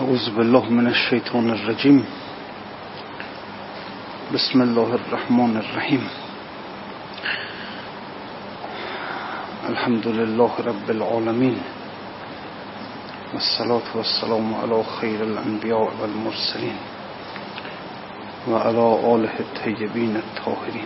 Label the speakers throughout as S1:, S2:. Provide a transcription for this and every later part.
S1: اعوذ بالله من الشیطان الرجیم. بسم الله الرحمن الرحیم. الحمد لله رب العالمین والصلاة والسلام علی خیر الانبیاء والمرسلین و علی آله الطیبین الطاهرین.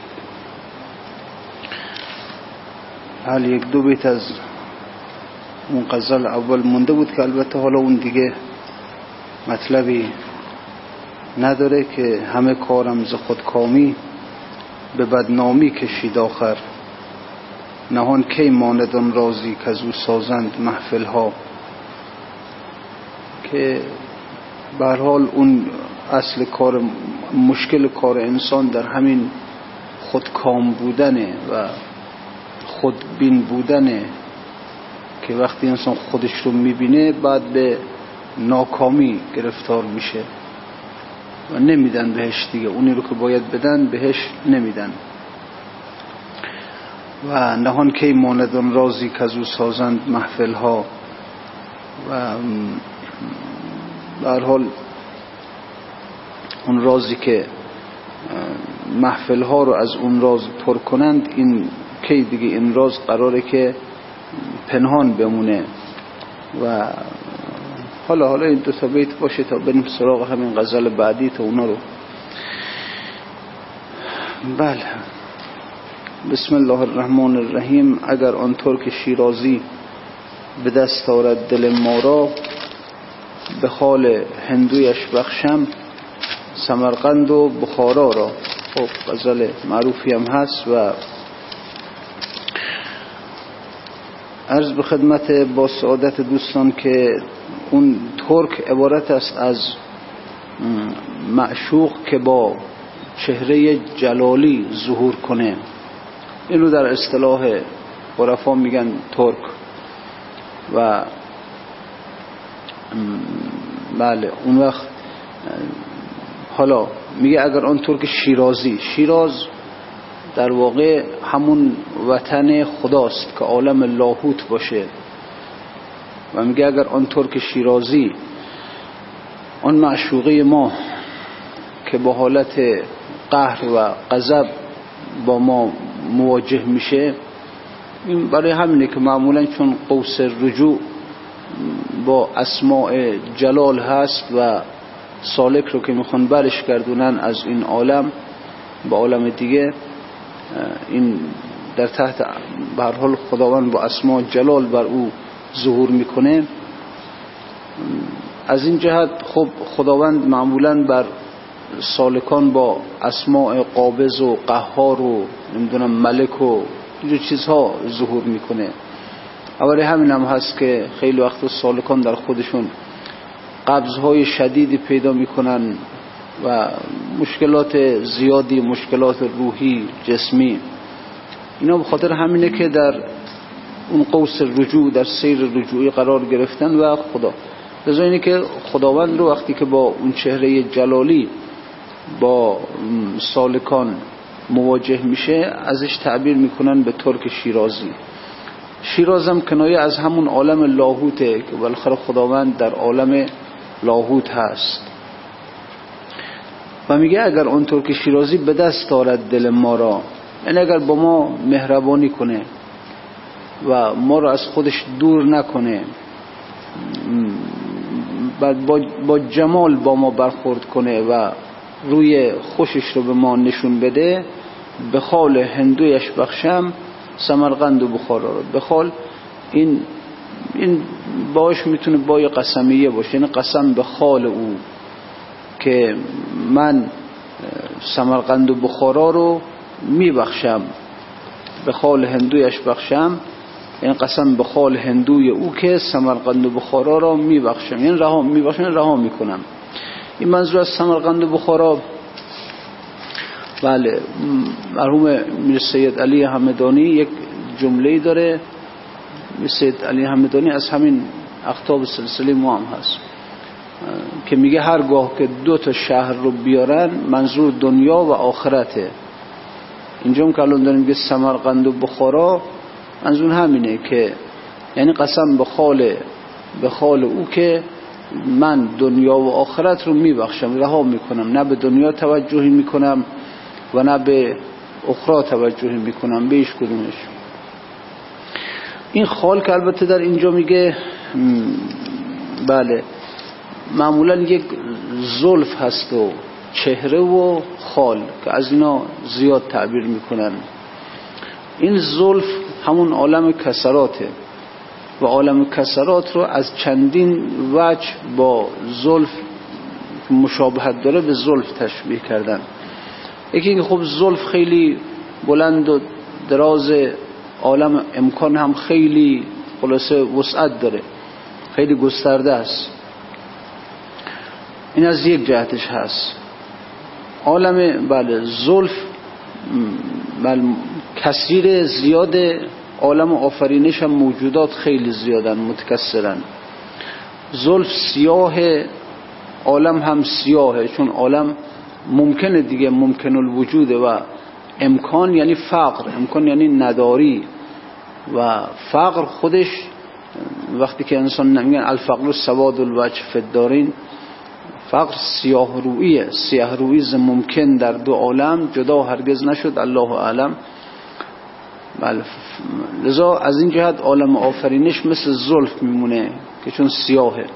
S1: حال یک دو بیت از اون غزل اول مونده بود که البته حالا اون دیگه مطلبی نداره که همه کارم ز خودکامی به بدنامی کشید آخر، نهان کی ماند آن رازی که از او سازند محفل ها. که به هر حال اون اصل کار، مشکل کار انسان در همین خودکام بودنه و خودبین بودنه که وقتی انسان خودش رو میبینه بعد به ناکامی گرفتار میشه و نمیدن بهش دیگه، اونی رو که باید بدن بهش نمیدن. و نهان کی ماند آن رازی که از او سازند محفل ها. و به هر حال اون رازی که محفل ها رو از اون راز پر کنند، این کی دیگه این راز قراره که پنهان بمونه. و حالا این دو تا بیت باشه تا بریم سراغ همین غزل بعدی تا اونا رو. بله، بسم الله الرحمن الرحیم. اگر آن ترک شیرازی به دست آرد دل ما را، به خال هندویش بخشم سمرقند و بخارا را. خب غزل معروفی هم هست و عرض به خدمت با سعادت دوستان که اون ترک عبارت است از معشوق که با چهره جلالی ظهور کنه. اینو در اصطلاح عرفا میگن ترک. و بله اون وقت حالا میگه اگر آن ترک شیرازی، شیراز در واقع همون وطن خداست که عالم لاهوت باشه. و میگه اگر آن ترک شیرازی، آن معشوقه ما که با حالت قهر و غضب با ما مواجه میشه، این برای همینه که معمولا چون قوس رجوع با اسماء جلال هست و سالک رو که میخوان برش گردونن از این عالم با عالم دیگه، این در تحت به هر حال خداوند با اسماء جلال بر او ظهور میکنه. از این جهت خب خداوند معمولا بر سالکان با اسماء قابض و قهار و نمیدونم ملک و اینجور چیزها ظهور میکنه. اولی همین هم هست که خیلی وقت سالکان در خودشون قبضهای شدیدی پیدا میکنن و مشکلات زیادی، مشکلات روحی، جسمی. اینا به خاطر همینه که در اون قوس رجوع، در سیر رجوعی قرار گرفتن و خدا. لذا اینه که خداوند رو وقتی که با اون چهره جلالی با سالکان مواجه میشه ازش تعبیر میکنن به ترک شیرازی. شیراز هم کنایه از همون عالم لاهوته که بالاخره خداوند در عالم لاهوت هست. و میگه اگر اون ترک شیرازی به دست آرد دل ما را، یعنی اگر با ما مهربانی کنه و ما رو از خودش دور نکنه، با جمال با ما برخورد کنه و روی خوشش رو به ما نشون بده، به خال هندویش بخشم سمرقند و بخارا رو. به خال این باش میتونه بای قسمیه باشه، یعنی قسم به خال او که من سمرقند و بخارا رو میبخشم، به خال هندویش بخشم، یعنی قسم به خال هندوی او که سمرقند و بخارا را میبخشم، یعنی رها میکنم. این منظور از سمرقند و بخارا، بله مرحوم میر سید علی همدانی یک جمله‌ای داره. میر سید علی همدانی از همین اقطاب سلسله ما هم هست که میگه هرگاه که دو تا شهر رو بیارن منظور دنیا و آخرته. اینجا هم که الان داریم میگه سمرقند و بخارا، منظور همینه که یعنی قسم به خال او که من دنیا و آخرت رو میبخشم، رها میکنم، نه به دنیا توجهی میکنم و نه به اخرى توجهی میکنم به هیچ کدومش. این خال که البته در اینجا میگه بله معمولا یک زلف هست و چهره و خال که از اینا زیاد تعبیر میکنن. این زلف همون عالم کسراته و عالم کسرات رو از چندین وجه با زلف مشابهت داره به زلف تشبیه کردن. یکی اینکه خب زلف خیلی بلند و دراز، عالم امکان هم خیلی خلاصه وسعت داره، خیلی گسترده است. این از یک جهتش هست. عالم بله زلف بله کثیر زیاد، عالم آفرینش هم موجودات خیلی زیادن متکثرن. زلف سیاه، عالم هم سیاهه، چون عالم ممکنه دیگه، ممکن الوجوده و امکان یعنی فقر، امکان یعنی نداری و فقر خودش وقتی که انسان نمیگن الفقر سواد الوجه فی الدارین، فقر سیاه رویه، سیاه روی ز ممکن در دو عالم جدا هرگز نشد الله اعلم. بله لذا از این جهت عالم آفرینش مثل زلف میمونه که چون سیاهه.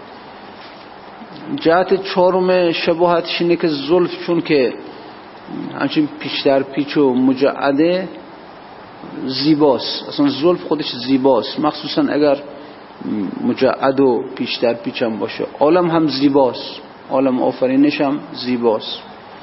S1: جهت چهارم شباهتش اینه که زلف چون که همچین پیچ در پیچ و مجعده زیباست، اصلا زلف خودش زیباست، مخصوصا اگر مجعد و پیچ در پیچ هم باشه. عالم هم زیباست، عالم آفرینش هم زیباست.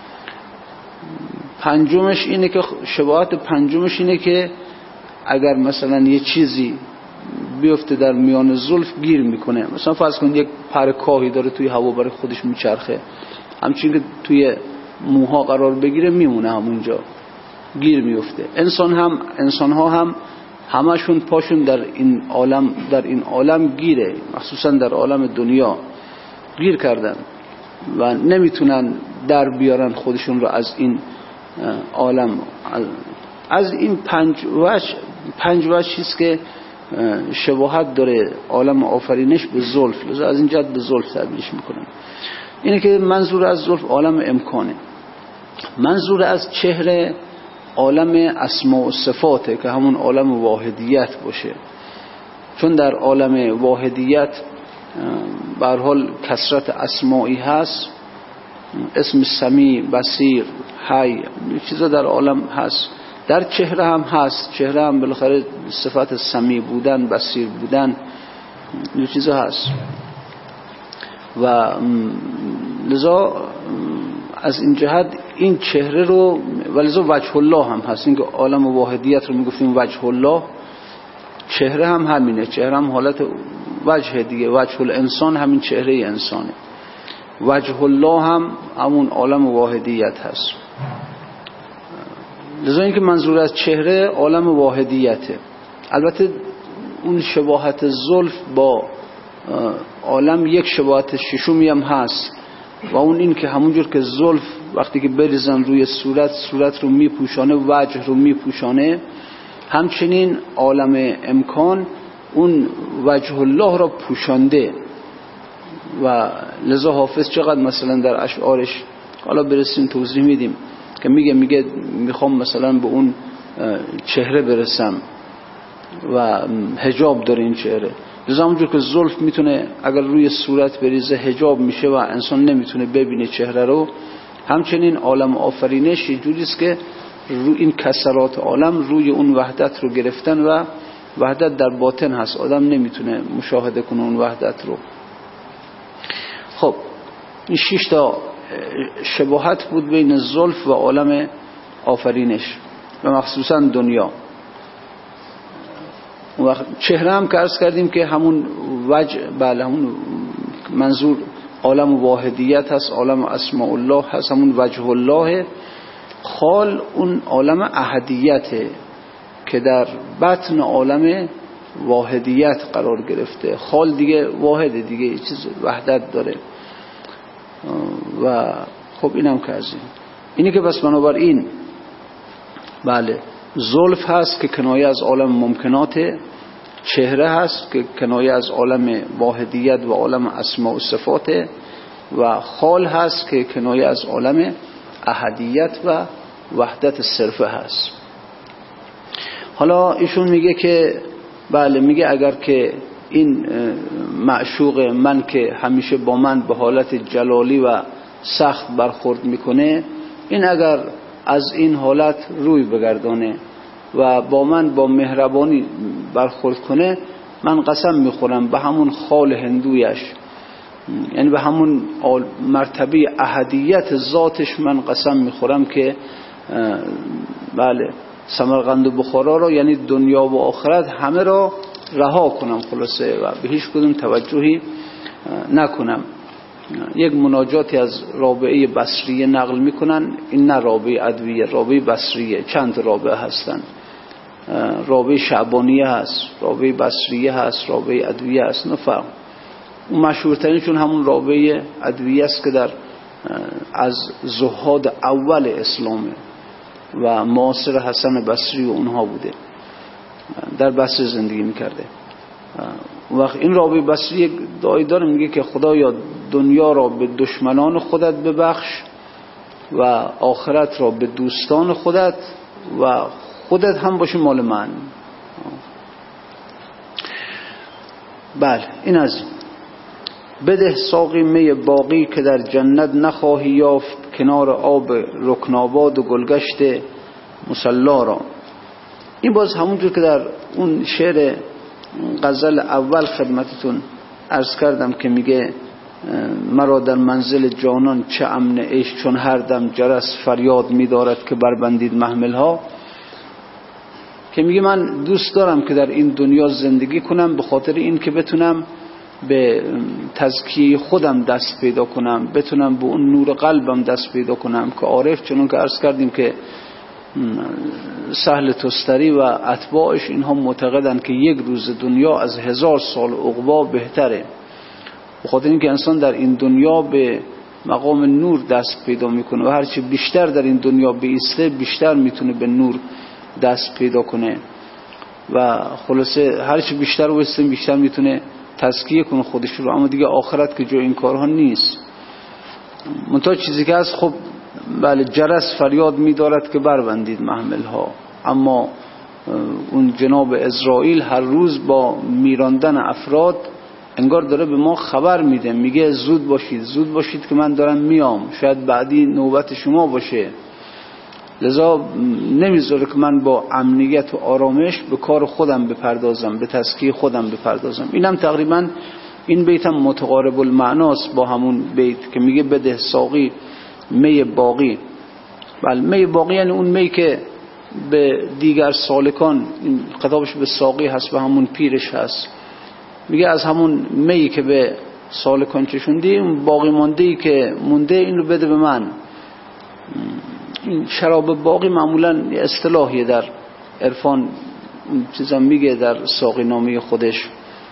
S1: پنجمش اینه که شباهت پنجمش اینه که اگر مثلا یه چیزی بیفته در میان زلف گیر میکنه، مثلا فرض کنید یک پر کاهی داره توی هوا برای خودش میچرخه، همچین که توی موها قرار بگیره میمونه همونجا گیر میفته. انسان ها هم همشون پاشون در این عالم گیره، مخصوصا در عالم دنیا گیر کردن و نمیتونن در بیارن خودشون رو از این عالم. از این پنج وجه چیز که شباهت داره عالم آفرینش به زلف، لذا از این جهت به زلف تعبیرش میکنن. اینه که منظور از زلف عالم امکانه. منظور از چهره عالم اسماء و صفاته که همون عالم واحدیت باشه، چون در عالم واحدیت به هر حال کثرت اسمائی هست، اسم سمیع، بصیر، حی، چیزا در عالم هست. در چهره هم هست، چهره هم بالاخره صفت سمیع بودن، بصیر بودن، این چیزا هست. و لذا از این جهت این چهره رو ولذا وجه الله هم هست. این که عالم واحدیت رو میگفتیم وجه الله، چهره هم همینه، چهره هم حالت وجه دیگه، وجه الانسان همین چهره انسانه، وجه الله هم همون عالم واحدیت هست. لذا این که منظور از چهره عالم واحدیته. البته اون شباهت زلف با عالم یک شباهت ششمی هم هست و اون این که همونجور که زلف وقتی که بریزن روی صورت رو میپوشانه، وجه رو میپوشانه، همچنین عالم امکان اون وجه الله را پوشانده. و لذا حافظ چقدر مثلا در اشعارش، حالا برسیم توضیح میدیم، که میگه میخوام مثلا به اون چهره برسم و حجاب داره این چهره. لذا همونجور که زلف میتونه اگر روی صورت بریزه حجاب میشه و انسان نمیتونه ببینه چهره رو، همچنین عالم آفرینش یه جوریست که روی این کسرات عالم روی اون وحدت رو گرفتن و وحدت در باطن هست، آدم نمیتونه مشاهده کنه اون وحدت رو. خب این 6 تا شباهت بود بین زلف و عالم آفرینش و مخصوصا دنیا. و چهره هم که عرض کردیم که همون وجه، بله همون منظور عالم واحدیت هست، عالم اسماء الله هست، همون وجه الله. خال اون عالم احدیته که در بطن عالم واحدیت قرار گرفته. خال دیگه واحده، دیگه یه چیز وحدت داره. و خب اینم که از اینه که بس چهره هست که کنایه از عالم واحدیت و عالم اسماء و صفات، و خال هست که کنایه از عالم احدیت و وحدت صرفه هست. حالا ایشون میگه که بله، میگه اگر که این معشوق من که همیشه با من به حالت جلالی و سخت برخورد میکنه، این اگر از این حالت روی بگردانه و با من با مهربانی برخورد کنه، من قسم میخورم به همون خال هندویش، یعنی به همون مرتبه احدیت ذاتش من قسم میخورم که بله سمرقند و بخارا را، یعنی دنیا و آخرت همه را رها کنم خلاصه و به هیچ کدوم توجهی نکنم. یک مناجاتی از رابعه بصریه نقل میکنن، این نه رابعه ادویه، رابعه بصریه، چند رابعه هستن، رابعه شعبانیه هست، رابعه بصریه هست، رابعه ادویه هست، نفهم. اون مشهورترینشون همون رابعه ادویه است که در از زهاد اول اسلامه و معاصر حسن بصری و اونها بوده، در بصره زندگی میکرده. وقت این رابعه بصری دعایی داره، میگه که خدایا دنیا را به دشمنان خودت ببخش و آخرت را به دوستان خودت و خودت هم باشی مال من. بله این از بده ساقی می باقی که در جنت نخواهی یافت، کنار آب رکناباد و گلگشت مصلا را. این باز همونجور که در اون شعر غزل اول خدمتتون عرض کردم که میگه مرا در منزل جانان چه امن عیش، چون هر دم جرس فریاد می‌دارد که بربندید محمل ها، که میگه من دوست دارم که در این دنیا زندگی کنم به خاطر این که بتونم به تزکیه خودم دست پیدا کنم، بتونم به اون نور قلبم دست پیدا کنم که عارف چنون که عرض کردیم که سهل تستری و اتباعش اینها معتقدن که یک روز دنیا از 1000 سال عقبا بهتره، به خاطر اینکه انسان در این دنیا به مقام نور دست پیدا میکنه و هرچی بیشتر در این دنیا بیسته بیشتر میتونه به نور دست پیدا کنه و خلاصه هرچی بیشتر واسه بیشتر میتونه تزکیه کنه خودش رو. اما دیگه آخرت که جو این کارها نیست. منتها چیزی که هست، خب بله جرس فریاد می‌دارد که بربندید محمل ها، اما اون جناب اسرائیل هر روز با میراندن افراد انگار داره به ما خبر میده، میگه زود باشید زود باشید که من دارم میام، شاید بعدی نوبت شما باشه، لذا نمیذاره که من با امنیت و آرامش به کار خودم بپردازم، به تزکیه خودم بپردازم. اینم تقریبا این بیت هم متقارب المعناست با همون بیت که میگه بده ساقی می باقی. بله می باقی یعنی اون می که به دیگر سالکان، این خطابش به ساقی هست، به همون پیرش هست، میگه از همون می که به سالکان چشوندی، اون باقی مانده‌ای که مونده این رو بده به من. این شراب باقی معمولا اصطلاحیه در عرفان، چیزا میگه در ساقی نامی خودش.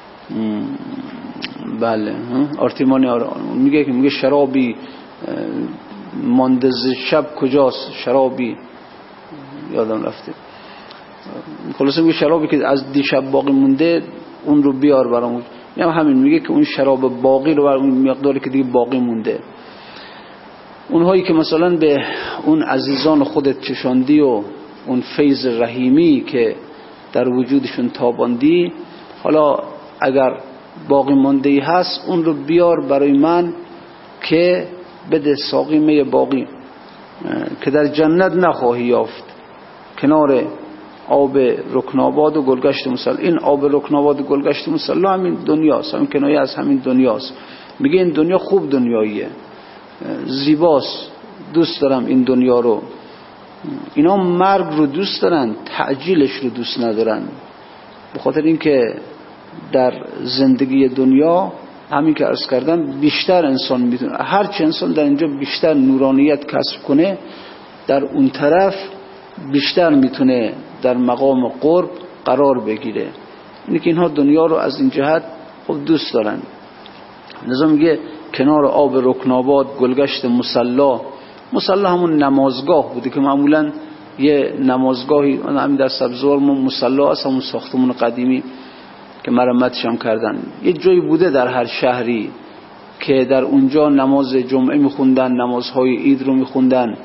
S1: بله آرتیمانی میگه که میگه شرابی مانده ز شب کجاست، شرابی یادم رفته، خلاصه میگه شرابی که از دیشب باقی مونده اون رو بیار برام. یعنی همین میگه که اون شراب باقی رو بر اون مقداری که دیگه باقی مونده، اونهایی که مثلا به اون عزیزان خودت چشاندی و اون فیض رحیمی که در وجودشون تاباندی، حالا اگر باقی مانده ای هست اون رو بیار برای من که بده ساقی می باقی که در جنت نخواهی یافت، کنار آب رکناباد و گلگشت مصلا. این آب رکناباد و گلگشت مصلا همین دنیاست، همین کنایه از همین دنیاست. میگه این دنیا خوب دنیاییه، زیباست، دوست دارم این دنیا رو. اینا مرگ رو دوست دارن، تعجیلش رو دوست ندارن، به خاطر اینکه در زندگی دنیا همین که عرض کردم بیشتر انسان میتونه، هرچی انسان در اینجا بیشتر نورانیت کسب کنه در اون طرف بیشتر میتونه در مقام قرب قرار بگیره. اینه که اینها دنیا رو از این جهت خب دوست دارن. لذا میگه کنار آب رکناباد گلگشت مصلا. مصلا همون نمازگاه بوده که معمولا یه نمازگاهی همین در سبزوار ما مصلا هست، همون ساختمون قدیمی که مرمتش هم کردن. یه جایی بوده در هر شهری که در اونجا نماز جمعه میخوندن، نمازهای عید رو میخوندن،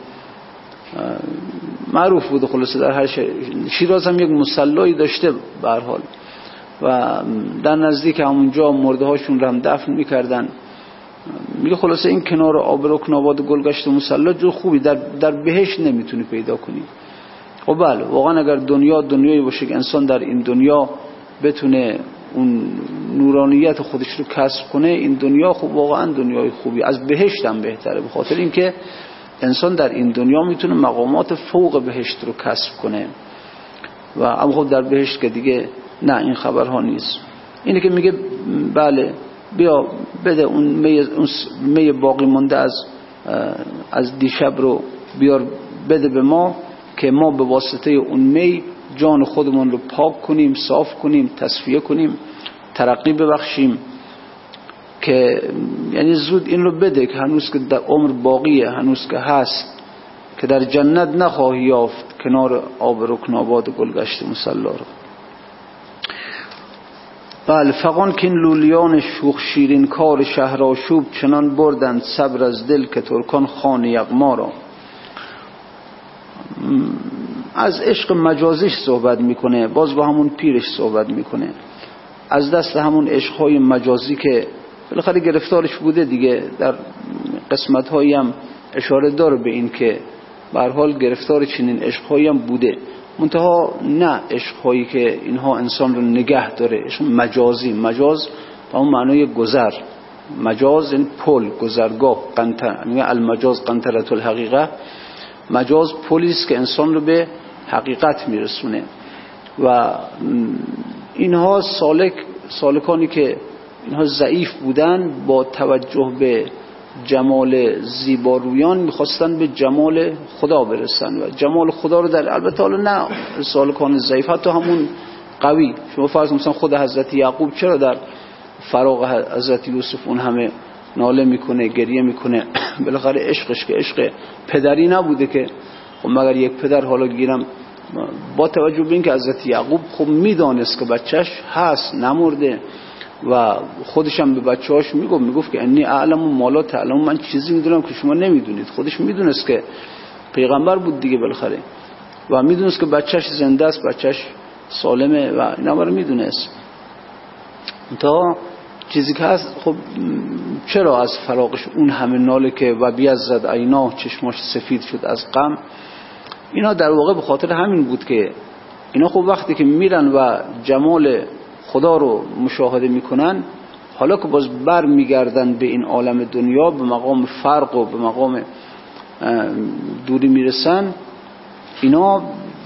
S1: معروف بوده. خلاصه در هر شیراز هم یک مصلی داشته به هر حال و در نزدیک همونجا مرده هاشون رو هم دفن میکردن. میگه خلاصه این کنار آب رکن آباد گلگشت مصلی جو خوبی در بهشت نمیتونی پیدا کنی. و بله واقعا اگر دنیایی باشه که انسان در این دنیا بتونه اون نورانیت خودش رو کسب کنه، این دنیا خب واقعا دنیای خوبی، از بهشت هم بهتره، به خاطر اینکه انسان در این دنیا میتونه مقامات فوق بهشت رو کسب کنه. و اما خب در بهشت که دیگه نه، این خبرها نیست. اینه که میگه بله بیا بده اون می باقی مونده از دیشب رو بیار بده به ما که ما به واسطه اون می جان خودمون رو پاک کنیم، صاف کنیم، تصفیه کنیم، ترقی ببخشیم. که یعنی زود این رو بده که هنوز که در عمر باقیه، هنوز که هست، که در جنت نخواهی یافت کنار آب رکن آباد گلگشت مصلی رو. بله فغان که این لولیان شوخ شیرین کار شهرآشوب چنان بردند صبر از دل که ترکان خان یغما را. از عشق مجازیش صحبت میکنه، باز با همون پیرش صحبت میکنه، از دست همون عشقهای مجازی که بالاخره گرفتارش بوده دیگه. در قسمت‌هایی هم اشاره داره به این که به هر حال گرفتار چنین عشق‌هایی هم بوده، منتها نه عشق‌هایی که اینها انسان رو نگه داره، عشق مجازی. مجاز به اون معنای گذر، مجاز این پل، گذرگاه، قنطره، یعنی المجاز قنطره الحقیقه. مجاز پلیست که انسان رو به حقیقت میرسونه. و اینها سالکانی که اینها ضعیف بودن با توجه به جمال زیبارویان میخواستن به جمال خدا برسن و جمال خدا رو در، البته حالا نه سالکان ضعیف، حتی همون قوی. شما فرض مثلا خود حضرت یعقوب چرا در فراق حضرت یوسف اون همه ناله میکنه، گریه میکنه؟ بالاخره عشقش که عشق پدری نبوده که خب مگر یک پدر حالا گیرم، با توجه به اینکه حضرت یعقوب خب میدانست که بچهش هست نمرده و خودش هم به بچه‌هاش میگفت که انی اعلم ما لا تعلمون، من چیزی میدونم که شما نمیدونید. خودش میدونست که پیغمبر بود دیگه بالاخره و میدونست که بچهش زنده است، بچهش سالمه و اینا رو میدونست. تا چیزی که هست خب چرا از فراقش اون همه ناله که و بیزد عینا، چشماش سفید شد از غم؟ اینا در واقع به خاطر همین بود که اینا خب وقتی که میرن و جمال خدا رو مشاهده میکنن، حالا که باز بر میگردن به این عالم دنیا، به مقام فرق و به مقام دوری میرسن، اینا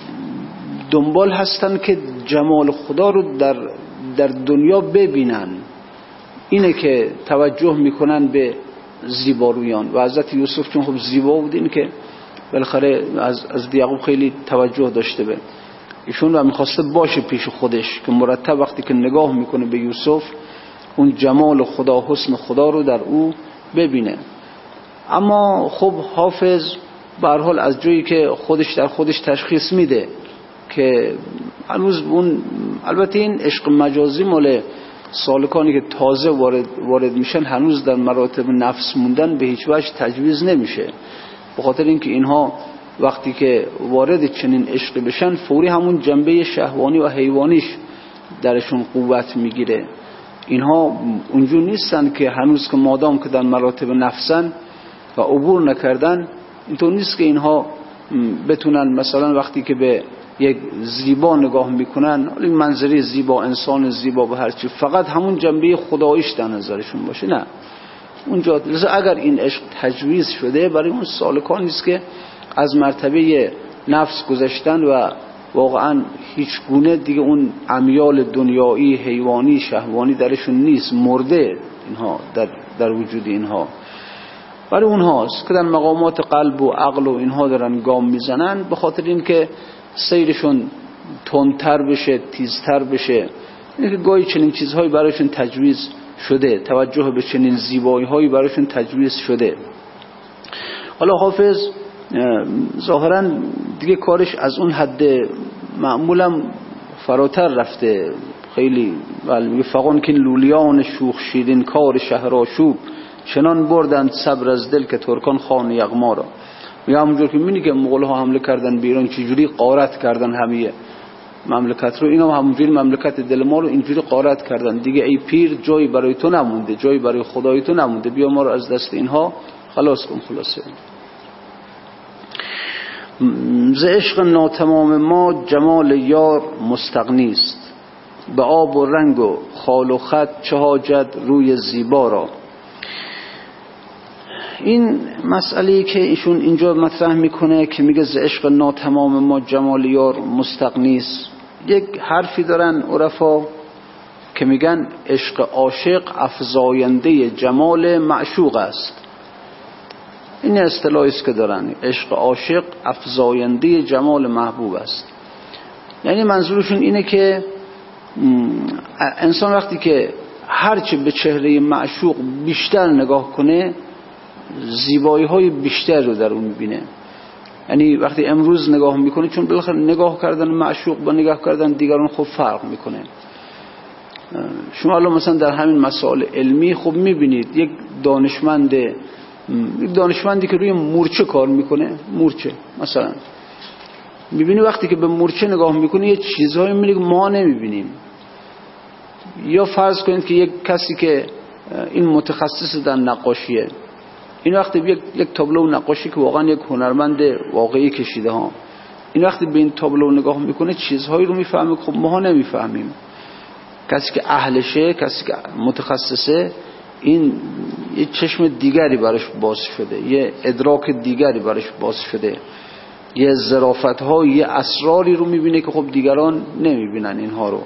S1: دنبال هستن که جمال خدا رو در دنیا ببینن. اینه که توجه میکنن به زیبارویان. و حضرت یوسف چون خب زیبا بود، این که بالاخره از یعقوب خیلی توجه داشته به ایشون و میخواسته باشه پیش خودش که مرتب وقتی که نگاه میکنه به یوسف اون جمال خدا، حسن خدا رو در او ببینه. اما خب حافظ به هر حال از جایی که خودش در خودش تشخیص میده که هنوز اون، البته این عشق مجازی مال سالکانی که تازه وارد میشن، هنوز در مراتب نفس موندن به هیچ وجه تجویز نمیشه، به خاطر اینکه اینها وقتی که وارد چنین عشقی بشن فوری همون جنبه شهوانی و حیوانیش درشون قوت میگیره. اینها اونجور نیستن که هنوز که مادام که در مراتب نفسن و عبور نکردن، اینطور نیست که اینها بتونن مثلا وقتی که به یک زیبا نگاه میکنن، این منظره زیبا، انسان زیبا و هرچی، فقط همون جنبه خداییش در نظرشون باشه. نه، اونجا اگر این عشق تجویز شده برای اون سالکان نیست که از مرتبه نفس گذشتن و واقعا هیچ گونه دیگه اون امیال دنیایی، حیوانی، شهوانی درشون نیست، مرده اینها در وجود اینها. برای اونهاست که در مقامات قلب و عقل و اینها دارن گام میزنن، به خاطر اینکه سیرشون تندتر بشه، تیزتر بشه. اینکه گاهی چنین چیزهایی برایشون تجویز شده، توجه به چنین زیبایی هایی برایشون تجویز شده. حالا حافظ ظاهرا دیگه کارش از اون حد معمولا فراتر رفته، خیلی بله فغان که لولیان شوخ شیرین کار شهرآشوب چنان بردند صبر از دل که ترکان خان یغما را. میگه همونجور که می‌بینی که مغول‌ها حمله کردن به ایران چجوری غارت کردن همه مملکت رو، اینا همونجوری مملکت دل ما رو اینجوری غارت کردن دیگه. ای پیر جایی برای تو نمونده، جایی برای خدای تو نمونده، بیا ما رو از دست اینها خلاص کن. خلاصه ز عشق ناتمام ما جمال یار مستغنی است، به آب و رنگ و خال و خط چه حاجت روی زیبا را. این مسئله‌ای که ایشون اینجا مطرح میکنه که میگه ز عشق ناتمام ما جمال یار مستغنی است، یک حرفی دارن عرفا که میگن عشق عاشق افزاینده جمال معشوق است. این اصطلاحی است که دارن، عشق عاشق افزاینده جمال محبوب است. یعنی منظورشون اینه که انسان وقتی که هرچه به چهره معشوق بیشتر نگاه کنه زیبایی های بیشتر رو در اون میبینه. یعنی وقتی امروز نگاه میکنه، چون بالاخره نگاه کردن معشوق با نگاه کردن دیگران خب فرق میکنه. شما الان مثلا در همین مسائل علمی خب میبینید یک دانشمندی که روی مورچه کار میکنه، مورچه مثلا میبینی وقتی که به مورچه نگاه میکنه یه چیزهایی میبینی که ما نمیبینیم. یا فرض کنید که یک کسی که این متخصص در نقاشیه، این وقتی یک تابلو نقاشی که واقعا یک هنرمند واقعی کشیده ها، این وقتی به این تابلو نگاه میکنه چیزهایی رو میفهمه که خب ما نمیفهمیم. کسی که اهلشه، کسی که متخصصه، این یه چشم دیگری براش باز شده، یه ادراک دیگری براش باز شده، یه ظرافت‌ها، یه اسراری رو میبینه که خب دیگران نمیبینن اینها رو.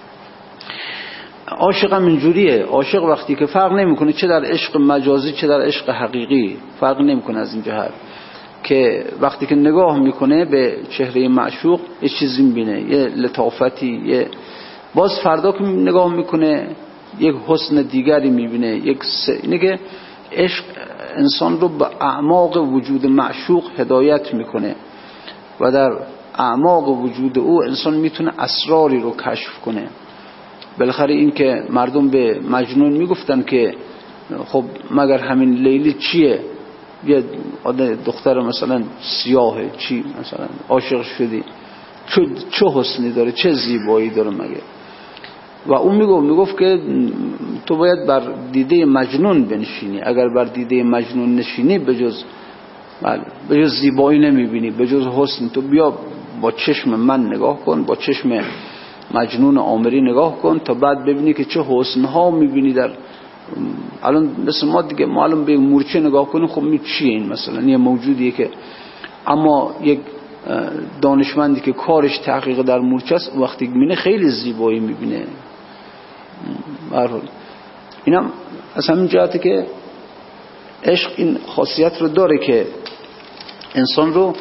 S1: عاشق هم اینجوریه. عاشق وقتی که فرق نمیکنه چه در عشق مجازی چه در عشق حقیقی، فرق نمیکنه از این جهت که وقتی که نگاه میکنه به چهره معشوق یه چیزی میبینه، یه لطافتی، یه باز فردا که نگاه میکنه یک حسن دیگری میبینه. اینه که عشق انسان رو به اعماق وجود معشوق هدایت میکنه و در اعماق وجود او انسان میتونه اسراری رو کشف کنه. بالاخره این که مردم به مجنون میگفتن که خب مگر همین لیلی چیه، یه دختر مثلا سیاهه، چی مثلا عاشق شدی، چه حسنی داره، چه زیبایی داره مگه؟ و اون میگفت که تو باید بر دیده مجنون بنشینی، اگر بر دیده مجنون نشینی به جز زیبایی نمیبینی، به جز حسن. تو بیا با چشم من نگاه کن، با چشم مجنون آمری نگاه کن تا بعد ببینی که چه حسنها میبینی. در الان مثل ما دیگه، ما الان به مورچه نگاه کنیم خب چیه این مثلا، یه موجودیه که، اما یک دانشمندی که کارش تحقیق در مورچه است وقتی میبینه خیلی زیبایی میبینه. برحال اینم از همین جهته که عشق این خاصیت رو داره که انسان رو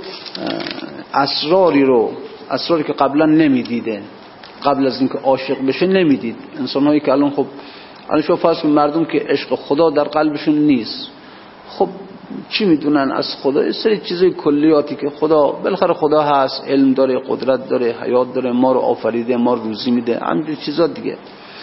S1: اسراری که قبلا نمیدیده، قبل از اینکه عاشق بشه نمیدید. انسان‌هایی که الان خب شما فرض کنید مردم که عشق خدا در قلبشون نیست، خب چی میدونن از خدا؟ این سری چیزای کلیاتی که خدا بالاخره خدا هست، علم داره، قدرت داره، حیات داره، ما رو آفریده، ما رو روزی میده، همین چیزا دیگه.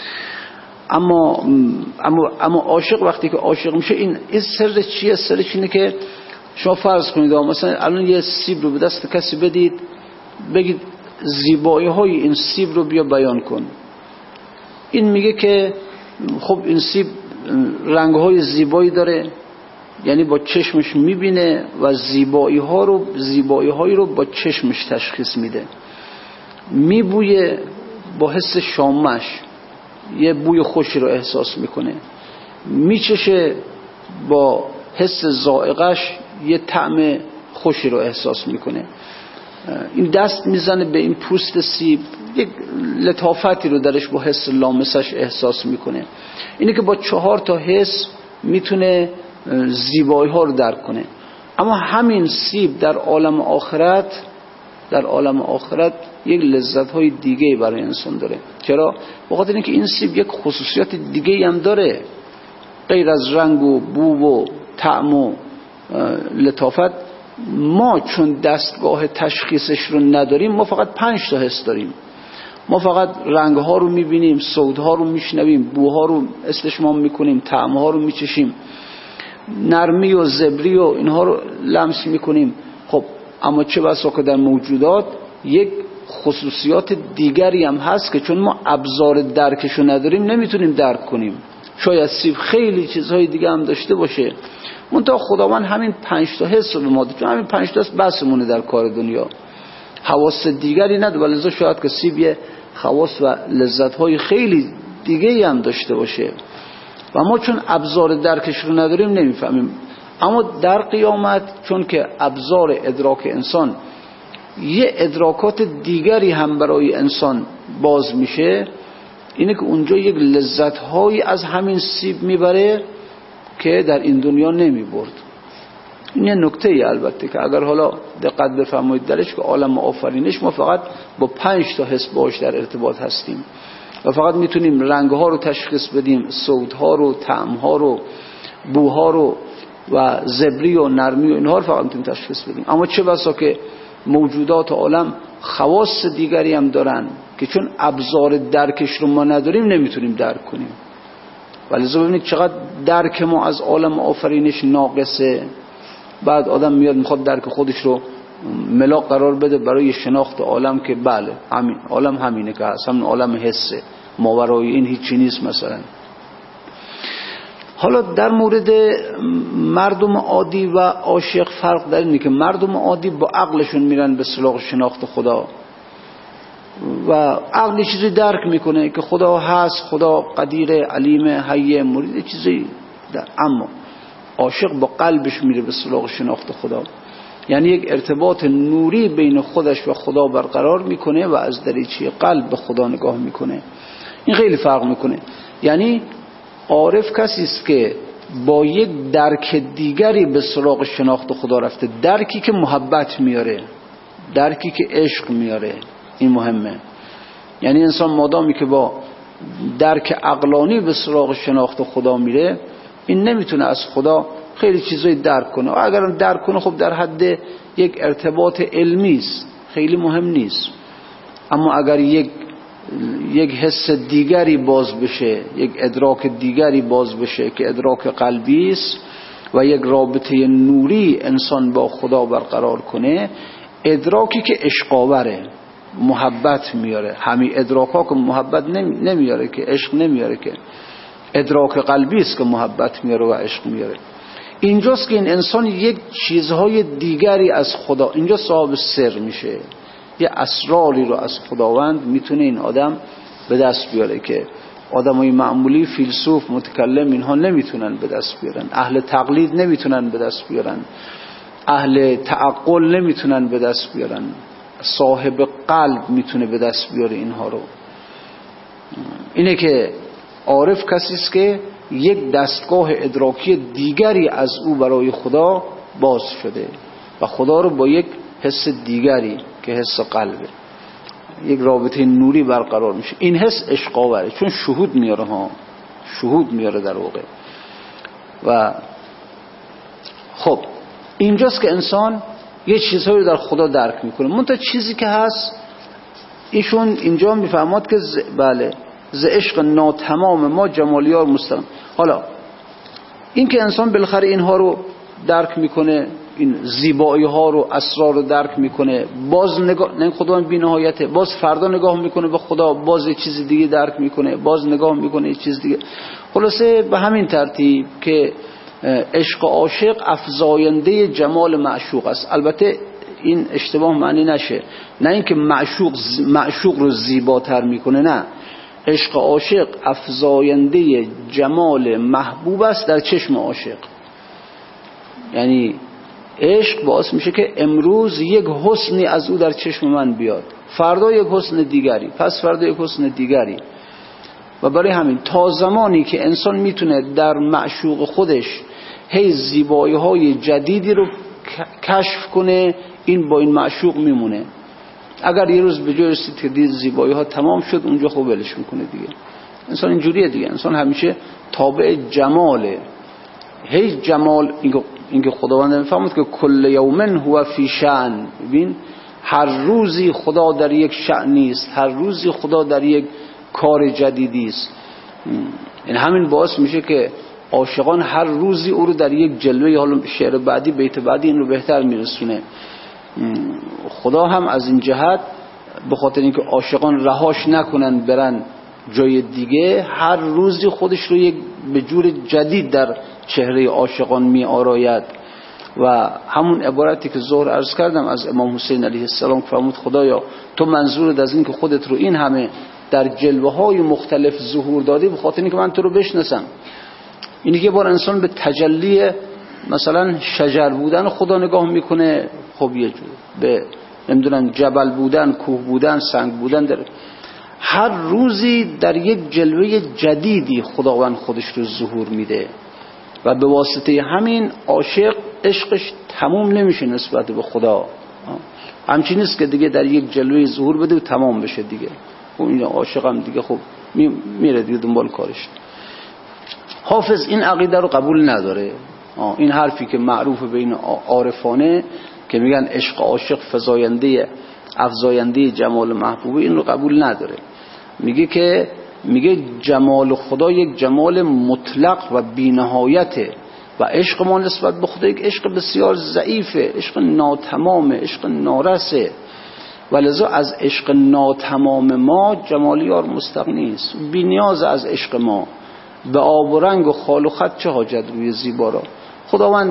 S1: اما عاشق وقتی که عاشق میشه، این سر چیه؟ سرش اینه که شما فرض کنید مثلا الان یه سیب رو به دست کسی بدید، بگید زیبایی های این سیب رو بیا بیان کن. این میگه که خب این سیب رنگ های زیبایی داره، یعنی با چشمش میبینه و زیبایی هایی رو با چشمش تشخیص میده. میبویه، با حس شامش یه بوی خوشی رو احساس میکنه. میچشه، با حس ذائقش یه طعم خوشی رو احساس میکنه. این دست میزنه به این پوست سیب، یک لطافتی رو درش با حس لامسش احساس میکنه. اینه که با 4 تا حس میتونه زیبایی ها رو درک کنه. اما همین سیب در عالم آخرت یک لذت های دیگه برای انسان داره. چرا؟ بخاطر اینکه این سیب یک خصوصیت دیگه هم داره، غیر از رنگ و بو و طعم و لطافت. ما چون دستگاه تشخیصش رو نداریم، ما فقط 5 تا حس داریم. ما فقط رنگ ها رو میبینیم، صوت ها رو میشنویم، بوها رو استشمام میکنیم، طعم ها رو میچشیم، نرمی و زبری و اینها رو لمس میکنیم. خب اما چه بسا که در موجودات یک خصوصیات دیگری هم هست که چون ما ابزار درکشو نداریم نمیتونیم درک کنیم. شاید سیب خیلی چیزهای دیگه هم داشته باشه، منتها خداوند همین 5 تا حس رو به ما داده، چون همین 5 تا بسمونه در کار دنیا، حواس دیگری نداره. ولذا شاید که سیب یه خواص و لذت‌های خیلی دیگه هم داشته باشه و ما چون ابزار درکش رو نداریم نمیفهمیم. اما در قیامت چون که ابزار ادراک انسان یه ادراکات دیگری هم برای انسان باز میشه، اینه که اونجا یک لذت‌هایی از همین سیب میبره که در این دنیا نمیبرد. این یه نکته ای البته که اگر حالا دقت بفرمایید درش که عالم آفرینش ما فقط با 5 تا حس باش در ارتباط هستیم و فقط میتونیم رنگ ها رو تشخیص بدیم، صوت ها رو، طعم ها رو، بو ها رو و زبری و نرمی و اینها رو فقط میتونیم تشخیص بدیم. اما چه بسا که موجودات عالم خواص دیگری هم دارن که چون ابزار درکش رو ما نداریم نمیتونیم درک کنیم. ولذا ببینید چقدر درک ما از عالم آفرینش ناقصه. بعد آدم میاد میخواد درک خودش رو ملاک قرار بده برای شناخت عالم که بله همین عالم همینه که هست، همین عالم حسه، ماورای این هیچی نیست مثلا. حالا در مورد مردم عادی و عاشق فرق در اینه که مردم عادی با عقلشون میرن به سراغ شناخت خدا و عقل چیزی درک میکنه که خدا هست، خدا قدیر، علیم، حی، مرید، چیزی در. اما عاشق با قلبش میره به سراغ شناخت خدا، یعنی یک ارتباط نوری بین خودش و خدا برقرار میکنه و از دریچه قلب به خدا نگاه میکنه. این خیلی فرق میکنه. یعنی عارف کسی است که با یک درک دیگری به سراغ شناخت خدا رفته، درکی که محبت میاره، درکی که عشق میاره. این مهمه. یعنی انسان مادامی که با درک عقلانی به سراغ شناخت خدا میره، این نمیتونه از خدا خیلی چیزایی درک کنه. و اگر درک کنه خب در حد یک ارتباط علمی است، خیلی مهم نیست. اما اگر یک حس دیگری باز بشه، یک ادراک دیگری باز بشه که ادراک قلبی است و یک رابطه نوری انسان با خدا برقرار کنه، ادراکی که عشقاوره، محبت میاره. همین ادراکا که محبت نمیاره که، عشق نمیاره که، ادراک قلبی است که محبت میاره و عشق میاره. اینجاست که این انسان یک چیزهای دیگری از خدا، اینجا صاحب سر میشه، یه اسراری رو از خداوند میتونه این آدم به دست بیاره که آدمای معمولی، فیلسوف، متکلم اینها نمیتونن به دست بیارن، اهل تقلید نمیتونن به دست بیارن، اهل تعقل نمیتونن به دست بیارن، صاحب قلب میتونه به دست بیاره اینها رو. اینه که عارف کسی است که یک دستگاه ادراکی دیگری از او برای خدا باز شده و خدا رو با یک حس دیگری که حس قلبه، یک رابطه نوری برقرار میشه. این حس عشقاوره، چون شهود میاره شهود میاره در واقع. و خب اینجاست که انسان یه چیزهایی رو در خدا درک میکنه. منتها چیزی که هست ایشون اینجا میفهمد که بله ز عشق ناتمام ما جمالیار مستقیم. حالا این که انسان بالاخره اینها رو درک میکنه، این زیبایی ها رو، اسرار رو درک میکنه، باز نگاه، نه خدا بی نهایته، باز فردا نگاه میکنه به خدا، باز یه چیز دیگه درک میکنه، باز نگاه میکنه یه چیز دیگه. خلاصه به همین ترتیب که عشق عاشق افزاینده جمال معشوق است. البته این اشتباه معنی نشه، نه اینکه معشوق رو زیباتر میکنه، نه، عشق عاشق افزاینده جمال محبوب است در چشم عاشق. یعنی عشق باعث میشه که امروز یک حسنی از او در چشم من بیاد، فردا یک حسن دیگری، پس فردا یک حسن دیگری. و برای همین تا زمانی که انسان میتونه در معشوق خودش هی زیبایی های جدیدی رو کشف کنه، این با این معشوق میمونه. اگر یه روز به جای رسید که دید زیبایی ها تمام شد، اونجا خوب ولش میکنه دیگه. انسان اینجوریه دیگه، انسان همیشه تابع جماله، هی جمال. اینکه خداوند میفهمد که کل یومن هو فی شأن. ببین هر روزی خدا در یک شأنی است، هر روزی خدا در یک کار جدیدی است. این همین باعث میشه که عاشقان هر روزی او رو در یک جلوه، حالا شعر بعدی بیت بعدی این رو بهتر میرسونه. خدا هم از این جهت به خاطر اینکه عاشقان رهاش نکنن برن جای دیگه، هر روزی خودش رو یک به جور جدید در چهره عاشقان می آراید. و همون عبارتی که ظهر عرض کردم از امام حسین علیه السلام که فرمود خدایا تو منظورت از این که خودت رو این همه در جلوه های مختلف ظهور دادی به خاطر اینکه من تو رو بشناسم. اینی که بار انسان به تجلی مثلا شجر بودن خدا نگاه میکنه، خب یه جور به نمیدونم جبل بودن، کوه بودن، سنگ بودن، در هر روزی در یک جلوه جدیدی خداوند خودش رو ظهور میده و به واسطه همین عاشق عشقش تموم نمیشه نسبت به خدا. همچین نیست که دیگه در یک جلوه ظهور بده و تمام بشه دیگه، این عاشق هم دیگه خب میره دیگه دنبال کارش. حافظ این عقیده رو قبول نداره. این حرفی که معروف بین عارفانه که میگن عشق عاشق فزاینده افزاینده جمال محبوبه، این رو قبول نداره. میگه جمال خدا یک جمال مطلق و بی‌نهایته و عشق ما نسبت به خدا یک عشق بسیار ضعیفه، عشق ناتمامه، عشق نارسه. ولذا از عشق ناتمام ما جمالیار مستغنی است، بی نیاز از عشق ما. به آب و رنگ و خال و خط چه حاجت روی زیبا را؟ خداوند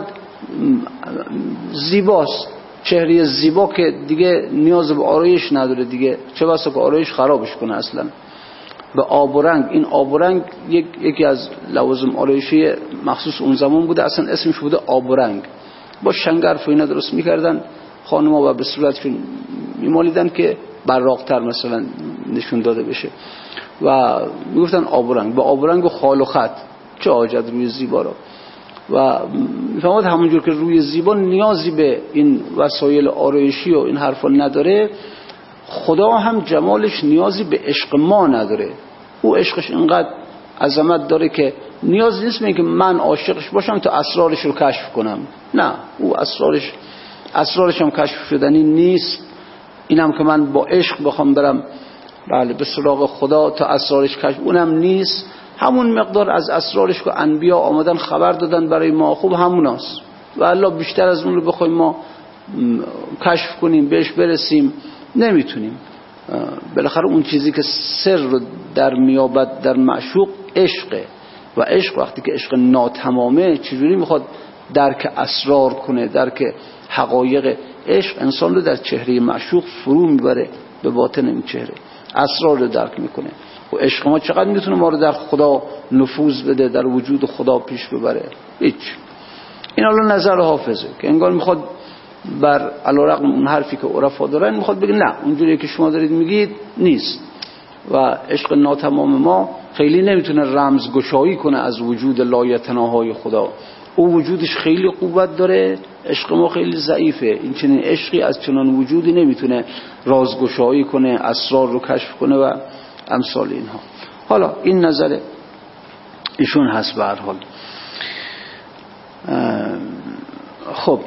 S1: زیباست، چهره زیبا که دیگه نیاز به آرایش نداره دیگه، چه بسا که آرایش خرابش کنه اصلا. به آب و رنگ، این آب و رنگ یکی از لوازم آرایشی مخصوص اون زمان بوده، اصلا اسمش بوده آب و رنگ. با شنگرف و اینا درست میکردن خانم‌ها و به صورتشون میمالیدن که براق‌تر مثلا نشون داده بشه و میگفتن آب و رنگ. به آب و رنگ و خال و خط چه حاجت روی زیبا را؟ و میفهمد همونجور که روی زیبا نیازی به این وسایل آرایشی و این حرفا نداره، خدا هم جمالش نیازی به عشق ما نداره. او عشقش اینقدر عظمت داره که نیاز نیست به اینکه من عاشقش باشم تا اسرارش رو کشف کنم. نه، او اسرارش هم کشف شدنی نیست. اینم که من با عشق بخوام برم بله به سراغ خدا تا اسرارش کشف، اونم نیست. همون مقدار از اسرارش که انبیا آمدن خبر دادن برای ما، خوب هموناست. و الله بیشتر از اون رو بخوایم ما کشف کنیم بهش برسیم نمیتونیم. بالاخره اون چیزی که سر رو در میابد در معشوق عشقه و عشق وقتی که عشق ناتمامه چجوری میخواد درک اسرار کنه، درک حقایق عشق انسان رو در چهره معشوق فرو میبره، به باطن این چهره اسرار رو درک میکنه. و عشق ما چقدر میتونه ما رو در خدا نفوذ بده، در وجود خدا پیش ببره؟ هیچ. این حالا نظر حافظه که انگار میخواد بر علیرغم اون حرفی که عرفا دارن میخواد بگه نه اونجوری که شما دارید میگید نیست و عشق ناتمام ما خیلی نمیتونه رمزگشایی کنه از وجود لایتناهای خدا. او وجودش خیلی قوت داره، عشق ما خیلی ضعیفه. این چنین عشقی از چنان وجودی نمیتونه رازگشایی کنه، اسرار رو کشف کنه و امثال اینها. حالا این نظر ایشون هست. به هر حال خب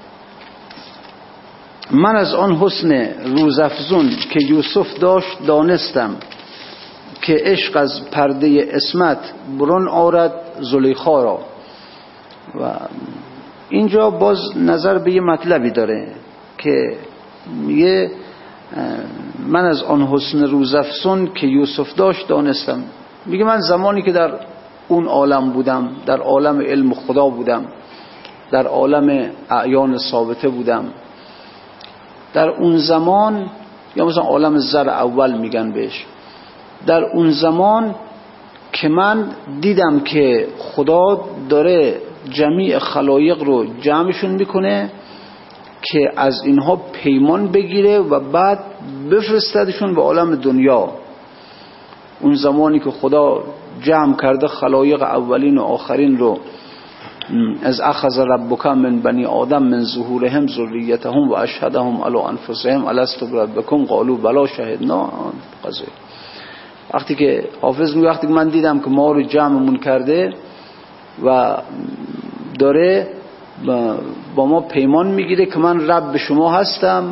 S1: من از آن حسن روزافزون که یوسف داشت دانستم که عشق از پرده عصمت برون آرد زلیخا را. و اینجا باز نظر به یه مطلبی داره که میگه من از آن حسن روزافزون که یوسف داشت دانستم. میگه من زمانی که در اون عالم بودم، در عالم علم خدا بودم، در عالم اعیان ثابته بودم، در اون زمان یا مثلا عالم زر اول میگن بهش، در اون زمان که من دیدم که خدا داره جمیع خلایق رو جمعشون میکنه که از اینها پیمان بگیره و بعد بفرستدشون به عالم دنیا. اون زمانی که خدا جمع کرده خلایق اولین و آخرین رو، از اخذ ربک من بنی آدم من ظهورهم ذریتهم و اشهدهم علی انفسهم الست بربکم قالوا بلی شهدنا قضیه. وقتی که حافظ میگه وقتی که من دیدم که ما رو جمعمون کرده و داره با ما پیمان میگیره که من رب شما هستم،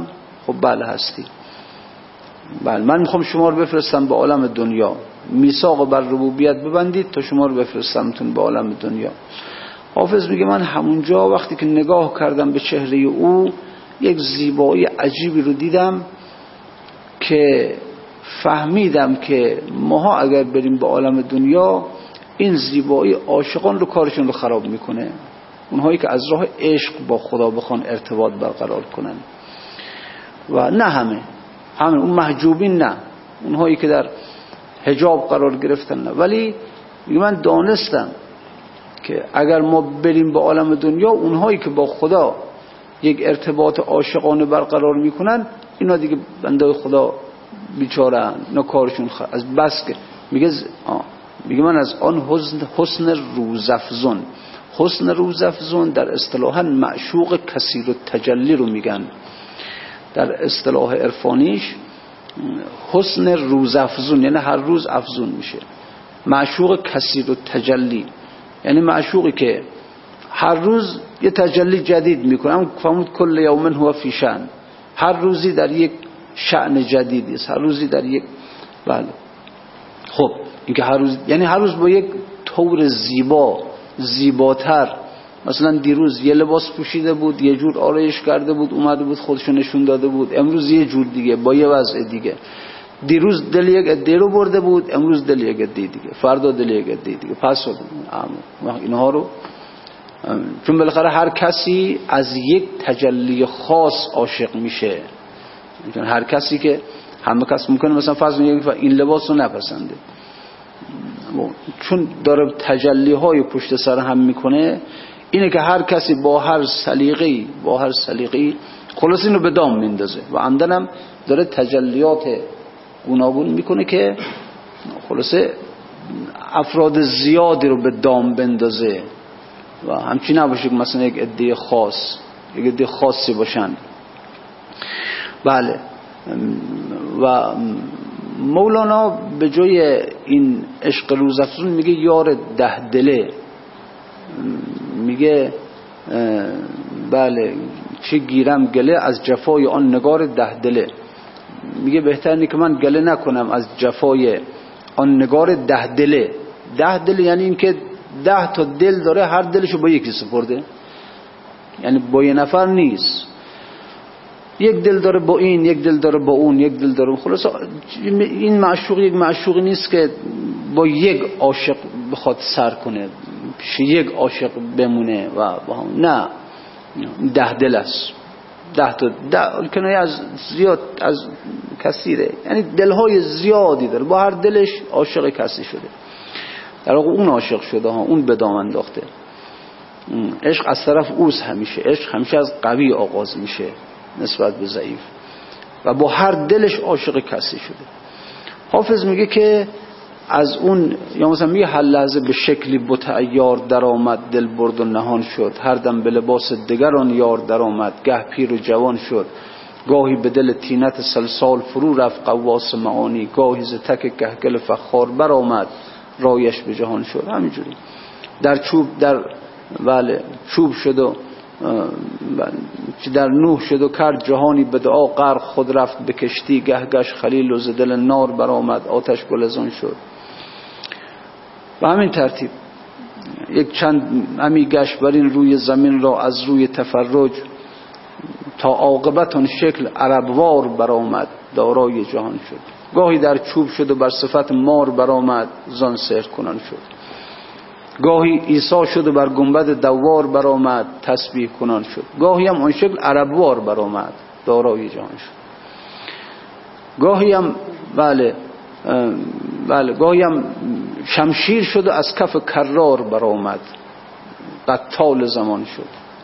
S1: خب بله هستی. بله من میخوام شما رو بفرستم به عالم دنیا، میثاق بر ربوبیت ببندید تا شما رو بفرستمتون به عالم دنیا. حافظ میگه من همونجا وقتی که نگاه کردم به چهره او یک زیبایی عجیبی رو دیدم که فهمیدم که ماها اگر بریم به عالم دنیا این زیبایی عاشقان رو کارشون رو خراب میکنه، اونهایی که از راه عشق با خدا بخوان ارتباط برقرار کنن. و نه همه اون محجوبین، نه اونهایی که در حجاب قرار گرفتن نه. ولی من دانستم که اگر ما بریم به عالم دنیا اونهایی که با خدا یک ارتباط عاشقانه برقرار میکنن اینا دیگه بنده خدا بیچاره نه کارشون از بس که میگه من از آن حسن روزافزون. حسن روزافزون در اصطلاح معشوق کثیر التجلی رو میگن، در اصطلاح عرفانیش حسن روزافزون یعنی هر روز افزون میشه. معشوق کثیر التجلی یعنی معشوقی که هر روز یه تجلی جدید میکنه. فهمود کل یوم هو فی شأن، هر روزی در یک شأن جدیدی است، هر روزی در یک بله. خب این که هر روز یعنی هر روز با یک طور زیباتر. مثلا دیروز یه لباس پوشیده بود، یه جور آرایش کرده بود، اومده بود خودشو نشون داده بود، امروز یه جور دیگه با یه وضع دیگه. دیروز دل یک عده رو برده بود، امروز دل یک عده دیگه، فردا دل یک عده دیگه. پس اینها رو چون بالاخره هر کسی از یک تجلی خاص عاشق میشه. هر کسی که همه کس ممکنه مثلا فرض این لباس رو نپسنده، چون داره تجلی های پشت سر هم میکنه. اینه که هر کسی با هر سلیقه‌ای خلاص اینو به دام میندازه و عمدنم داره تجلیات گوناگون میکنه که خلاصه افراد زیادی رو به دام بندازه و همچین نباشه که مثلا یک عده خاصی باشن. بله. و مولانا به جای این عشق روزافزون میگه یار 10 دله. میگه بله چه گیرم گله از جفای آن نگار 10 دله. میگه بهتر اینه که من گله نکنم از جفای آن نگار 10 دله. 10 دل یعنی این که 10 تا دل داره، هر دلشو با یکی سپرده، یعنی با یه نفر نیست. یک دل داره با این، یک دل داره با اون، یک دل داره. خلاص این معشوق یک معشوقی نیست که با یک عاشق بخواد سر کنه، پیش یک عاشق بمونه و نه، 10 دل است. 10 تا کنایه از زیاد از کثیره، یعنی دلهای زیادی داره، با هر دلش عاشق کسی شده. در واقع اون عاشق شده ها، اون به دام انداخته. عشق از طرف اوست. عشق همیشه از قوی آغاز میشه نسبت به ضعیف و با هر دلش عاشق کسی شده. حافظ میگه که از اون، یا مثلا میگه هر لحظه به شکلی بت عیار در آمد، دل برد و نهان شد، هر دم به لباس دگران یار در آمد، گه پیر و جوان شد، گاهی به دل تینت سلسال فرو رفت قواس معانی، گاهی ز تک گهگل فخار بر آمد، رایش به جهان شد. همینجوری در چوب شد و در نوح شد و کرد جهانی به دعا غرق، خود رفت به کشتی، گهگش خلیل و ز دل نار برآمد، آتش گلزان شد. و همین ترتیب یک چند همی گشت بر این روی زمین را از روی تفرج، تا عاقبت آن شکل عربوار برآمد، دارای جهان شد. گاهی در چوب شد و بر صفت مار برآمد، زان سحر کنان شد. گاهی عیسی شد و بر گنبد دوار برآمد، تسبیح کنان شد. گاهی هم آن شکل عربوار برآمد، دارای جهان شد. گاهی هم گاهی هم شمشیر شد و از کف کرار برآمد، قتال زمان شد.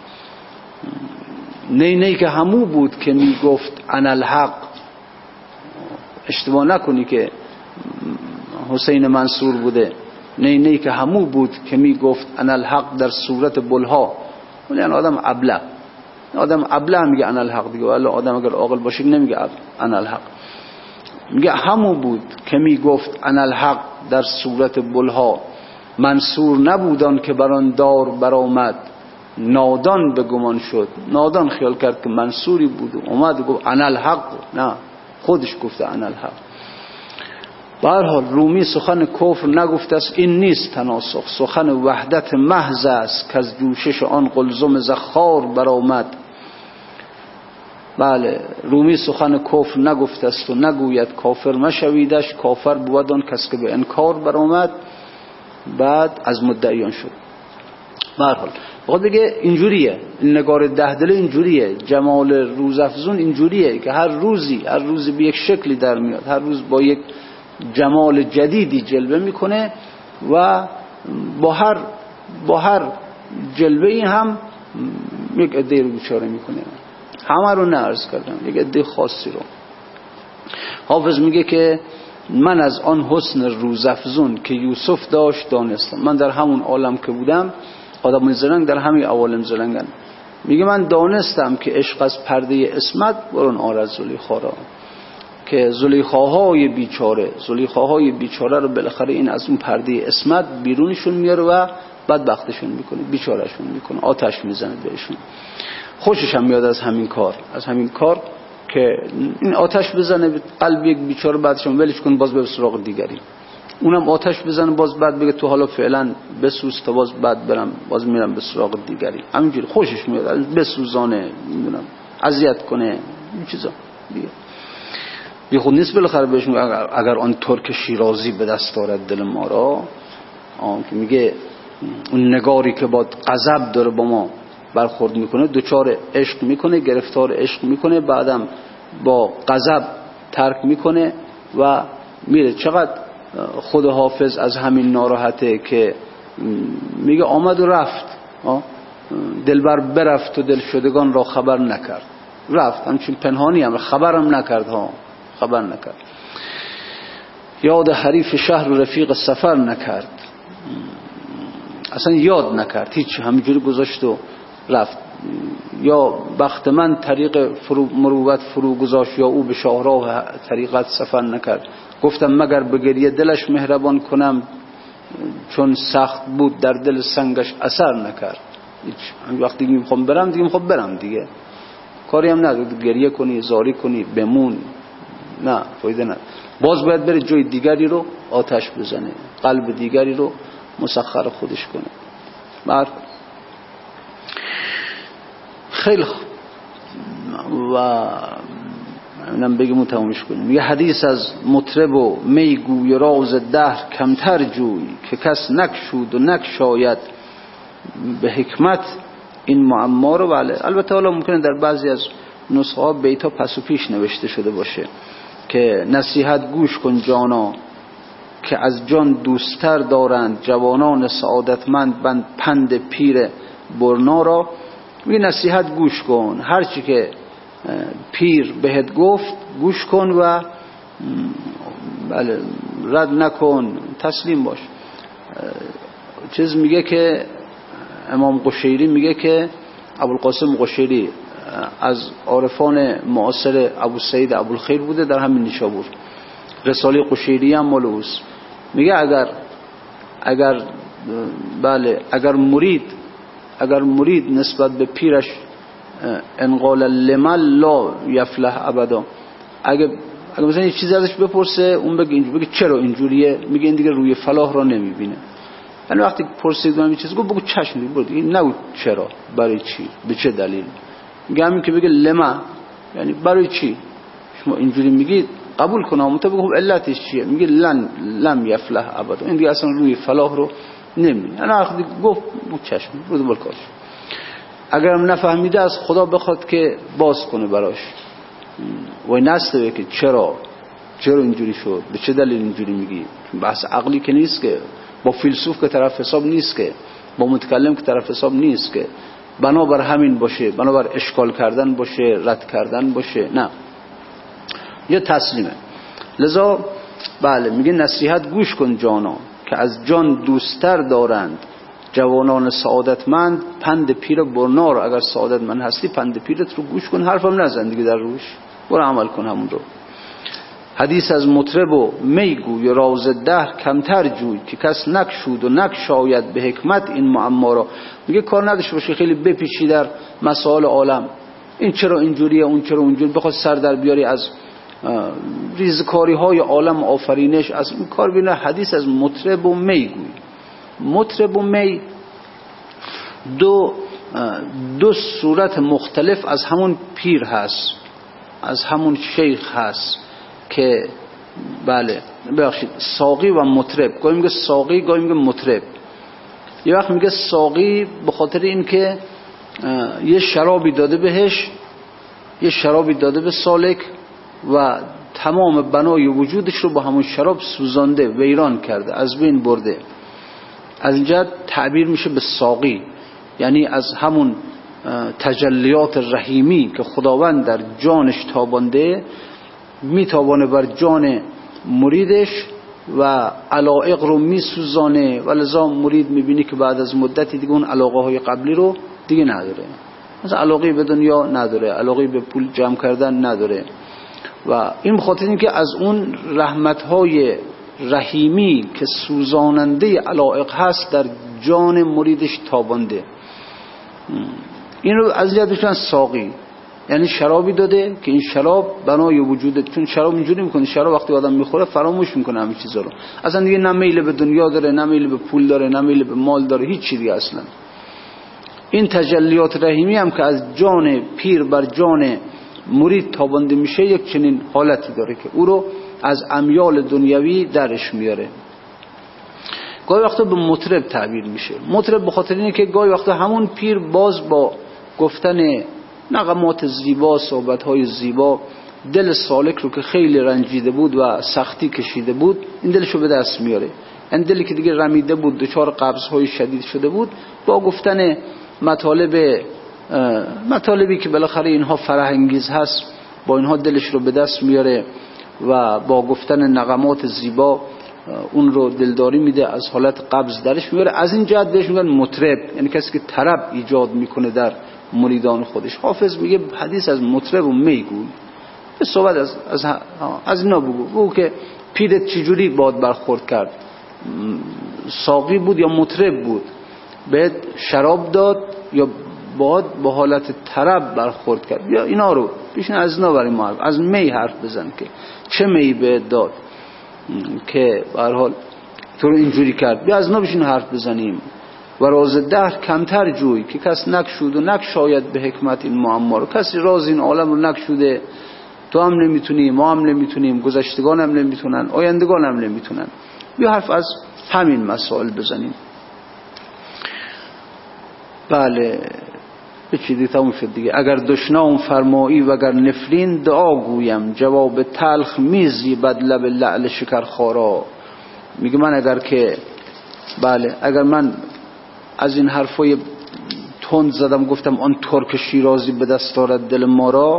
S1: نی که همو بود که می گفت انا الحق. اشتباه نکنی که حسین منصور بوده. نی که همو بود که می گفت انا الحق در صورت بلها. یعنی آدم ابله میگه انا الحق دیگه، ولی آدم اگر عاقل باشه نمیگه انا الحق. میگه همو بود که می گفت انا الحق در صورت بلها، منصور نبودان که بران دار برآمد، نادان به گمان شد. نادان خیال کرد که منصوری بود و اومد و گفت انا الحق. نه، خودش گفته انا الحق. به هر حال رومی سخن کفر نگفته است. این نیست تناسخ، سخن وحدت محض است که از جوشش آن قلزم زخار برآمد. بله، رومی سخن کفر نگفته است و نگوید کافر مشویدش. کافر بود آن کس که به انکار برآمد بعد از مدعیان شد. به هر حال بخواد بگه اینجوریه، این نگار 10 دله اینجوریه، جمال روزافزون اینجوریه که هر روزی به یک شکلی در میاد، هر روز با یک جمال جدیدی جلوه میکنه و با هر جلوه ای هم یک عده رو بیچاره میکنه. همه رو نه عرض کردم، یک عده خاصی رو. حافظ میگه که من از آن حسن روزافزون که یوسف داشت دانستم. من در همون عالم که بودم، آدم زرنگ در همین عوالم زرنگن، میگه من دانستم که عشق از پرده اسمت برون آرد زلیخا را، که زلیخاهای بیچاره رو بالاخره این از اون پرده اسمت بیرونشون میاره و بدبختشون میکنه، بیچارهشون میکنه، آتش میزنه بهشون. خوشش هم میاد از همین کار که این آتش بزنه به قلب یک بیچاره، بعدش هم ولش کنه باز به سراغ دیگری. اونم آتش بزنه باز بعد بگه تو حالا فعلا بسوز تا باز بعد باز میرم به سراغ دیگری. همینجوری خوشش میاد بسوزانه، نمیدونم اذیت کنه، این چیزا دیگه. بی خود نیست بالاخره بهش میگه اگر آن ترک شیرازی به دست آرد دل ما را، که میگه اون نگاری که با غضب داره با ما برخورد میکنه، دوچار عشق میکنه، گرفتار عشق میکنه، بعدم با غضب ترک میکنه و میره. چقدر خود حافظ از همین ناراحته که میگه آمد و رفت، دلبر برفت و دل شدگان را خبر نکرد. رفت همچون پنهانی هم خبرم نکرد، خبر نکرد. یاد حریف شهر و رفیق سفر نکرد، اصلا یاد نکرد، هیچ، همینجوری گذاشت و رفت. یا بخت من طریق مروت فرو گذاشت، یا او به شاهراه طریقت سفر نکرد. گفتم مگر به گریه دلش مهربان کنم، چون سخت بود در دل سنگش اثر نکرد. هیچ، وقتی میخوام برم دیگه کاری هم نداره، گریه کنی، زاری کنی، بمون، نه فایده نداره. باز باید بره جای دیگری رو آتش بزنه، قلب دیگری رو مسخر خودش کنه. خیلی خوب، و منم بگم تمامش کنیم. یه حدیث از مطرب و میگوی راز دهر کمتر جوی، که کس نکشود و نکشاید به حکمت این معما رو. بله، البته حالا ممکنه در بعضی از نسخه ها بیتا پس و پیش نوشته شده باشه که نصیحت گوش کن جانا، که از جان دوستر دارند جوانان سعادتمند بند پند پیر برنا را. می نصیحت گوش کن، هرچی که پیر بهت گفت گوش کن و بله رد نکن، تسلیم باش. چیز میگه که امام قشیری میگه که ابوالقاسم قشیری از عارفان معاصر ابو سعید ابوالخیر بوده در همین نیشابور. رساله قشیری هم مال اوست. میگه اگر مرید نسبت به پیرش انقال لمن لا یفلح ابدا، اگه مثلا یه چیزی ازش بپرسه اون بگه چرا اینجوریه، میگه این دیگه روی فلاح را نمیبینه. یعنی وقتی پرسید من یه چیز بگو چشم دیگه نگو چرا، برای چی، به چه دلیل. میگه همین که بگه لما، یعنی برای چی شما اینجوری میگید، قبول کنم منتها بگو علتش چیه. میگه لم یفلح ابدا، این دیگه اصلا روی فلاح رو نمیبینه. یعنی وقتی گفت چشم رو دو بالکاش. اگرم نفهمیده از خدا بخواد که باز کنه براش و نسته که چرا اینجوری شد، به چه دلیل اینجوری میگی. بحث عقلی که نیست، که با فیلسوف که طرف حساب نیست، که با متکلم که طرف حساب نیست، که بنابر همین باشه، بنابر اشکال کردن باشه، رد کردن باشه، نه، یه تسلیمه. لذا بله میگه نصیحت گوش کن جانا، که از جان دوستر دارند جوانان سعادتمند پند پیر برنا رو. اگر سعادتمند هستی پند پیرت رو گوش کن، حرفم نزن دیگه در روش، برو عمل کن همون رو. حدیث از مطرب و میگوی راز دهر کمتر جوی که کس نکشود و نکشاید به حکمت این معما را. میگه کار نداشته باشه خیلی بپیچی در مسائل عالم، این چرا اینجوریه اون چرا اونجوری، بخواد سر در بیاری از ریزکاری های عالم آفرینش، از این کار بینه. حدیث از مطرب و میگوی. مطرب و می دو صورت مختلف از همون پیر هست، از همون شیخ هست که بله ببخشید ساقی و مطرب. گاهی میگه ساقی گاهی میگه مطرب. یه وقت میگه ساقی به خاطر این که یه شرابی داده بهش، یه شرابی داده به سالک و تمام بنای وجودش رو با همون شراب سوزانده، ویران کرده، از بین برده. از اینجا تعبیر میشه به ساقی، یعنی از همون تجلیات رحیمی که خداوند در جانش تابانده میتابانه بر جان مریدش و علایق رو میسوزانه و لذا مرید میبینی که بعد از مدتی دیگه اون علاقه های قبلی رو دیگه نداره، مثلا علاقه به دنیا نداره، علاقه به پول جمع کردن نداره و این بخاطر این که از اون رحمتهای رحیمی که سوزاننده علایق هست در جان مریدش تابانده. این رو از اینجا بشن ساقی، یعنی شرابی داده که این شراب بنای وجوده، چون شراب اینجوری میکنه، شراب وقتی آدم میخوره فراموش میکنه همه چیزا رو، اصلا دیگه نه میل به دنیا داره، نه میل به پول داره، نه میل به مال داره، هیچ چیزی اصلا. این تجلیات رحیمی هم که از جان پیر بر جان مرید تابانده میشه یک چنین حالتی داره که او رو از امیال دنیوی درش میاره. گاهی وقتا به مطرب تعبیر میشه. مطرب به خاطر اینه که گاهی وقتا همون پیر باز با گفتن نغمات زیبا، صحبت‌های زیبا، دل سالک رو که خیلی رنجیده بود و سختی کشیده بود این دلشو به دست میاره. این دلی که دیگه رمیده بود، دچار قبض‌های شدید شده بود، با گفتن مطالبی که بالاخره اینها فرح انگیز هست، با اینها دلش رو به دست میاره و با گفتن نغمات زیبا اون رو دلداری میده، از حالت قبض درش میاره. از این جهت بهش میگن مطرب، یعنی کسی که طرب ایجاد میکنه در مریدان خودش. حافظ میگه حدیث از مطرب و میگوی، به صحبت از اینا بگو که پیرت چجوری باد برخورد کرد، ساقی بود یا مطرب بود، بهت شراب داد یا باد با حالت طرب برخورد کرد، یا اینا رو پیشن از اینا برای ما از می حرف بزن که چه می بهت داد که به هر حال تو رو اینجوری کرد، بیا از اینا بشین حرف بزنیم. و راز دهر کمتر جوی که کس نکشود و نکشاید به حکمت این معما رو. کسی راز این عالم رو نکشوده، تو هم نمیتونی، ما هم نمیتونیم، گذشتگان هم نمیتونن، آیندگان هم نمیتونن. بیا حرف از همین مسائل بزنیم. بله بچیدی تموم شد دیگه. اگر دشنام فرمایی و اگر نفرین دعا گویم، جواب تلخ میزی بد لب لعل شکرخارا. میگه من اگر که اگر من از این حرفای تند زدم، گفتم آن ترک شیرازی به دست آرد دل ما را،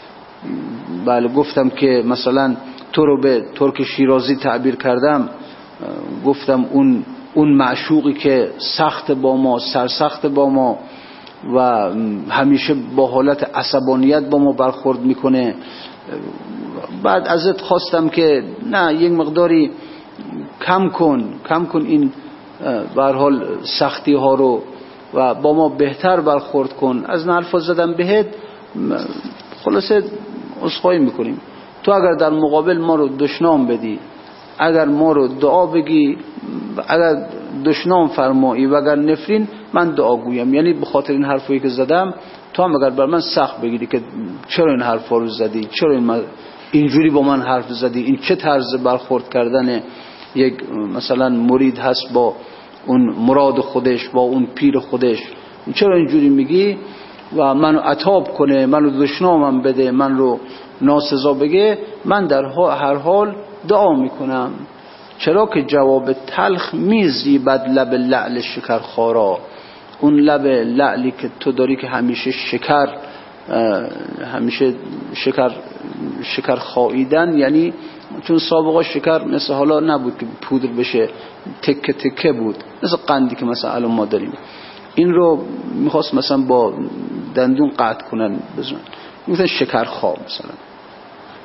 S1: گفتم که مثلا تو رو به ترک شیرازی تعبیر کردم، گفتم اون معشوقی که سخت با ما، سرسخت با ما و همیشه با حالت عصبانیت با ما برخورد میکنه، بعد ازت خواستم که نه یک مقداری کم کن این به هر حال سختی ها رو و با ما بهتر برخورد کن. از این حرفا زدم بهت، خلاصه عذرخواهی میکنیم. تو اگر در مقابل ما رو دشنام بدی، اگر ما رو دعا بگی، اگر دشنام فرمایی و اگر نفرین، من دعا گویم. یعنی به خاطر این حرفایی که زدم تو هم اگر بر من سخت بگیری که چرا این حرفا رو زدی، چرا اینجوری با من حرف زدی، این چه طرز برخورد کردن یک مثلا مرید هست با اون مراد خودش، با اون پیر خودش، چرا اینجوری میگی، و منو عتاب کنه، منو دشنامم بده، من رو ناسزا بگه، من در هر حال دعا میکنم. چرا که جواب تلخ میزی بد لب لعل شکرخارا. اون لب لعلی که تو داری که همیشه شکر خاییدن، یعنی چون سابقا شکر مثل حالا نبود که پودر بشه، تکه تکه بود، مثل قندی که مثلا الان ما داریم. این رو میخواست مثلا با دندون قطع کنن بزنن، میگفتن شکرخا مثلا.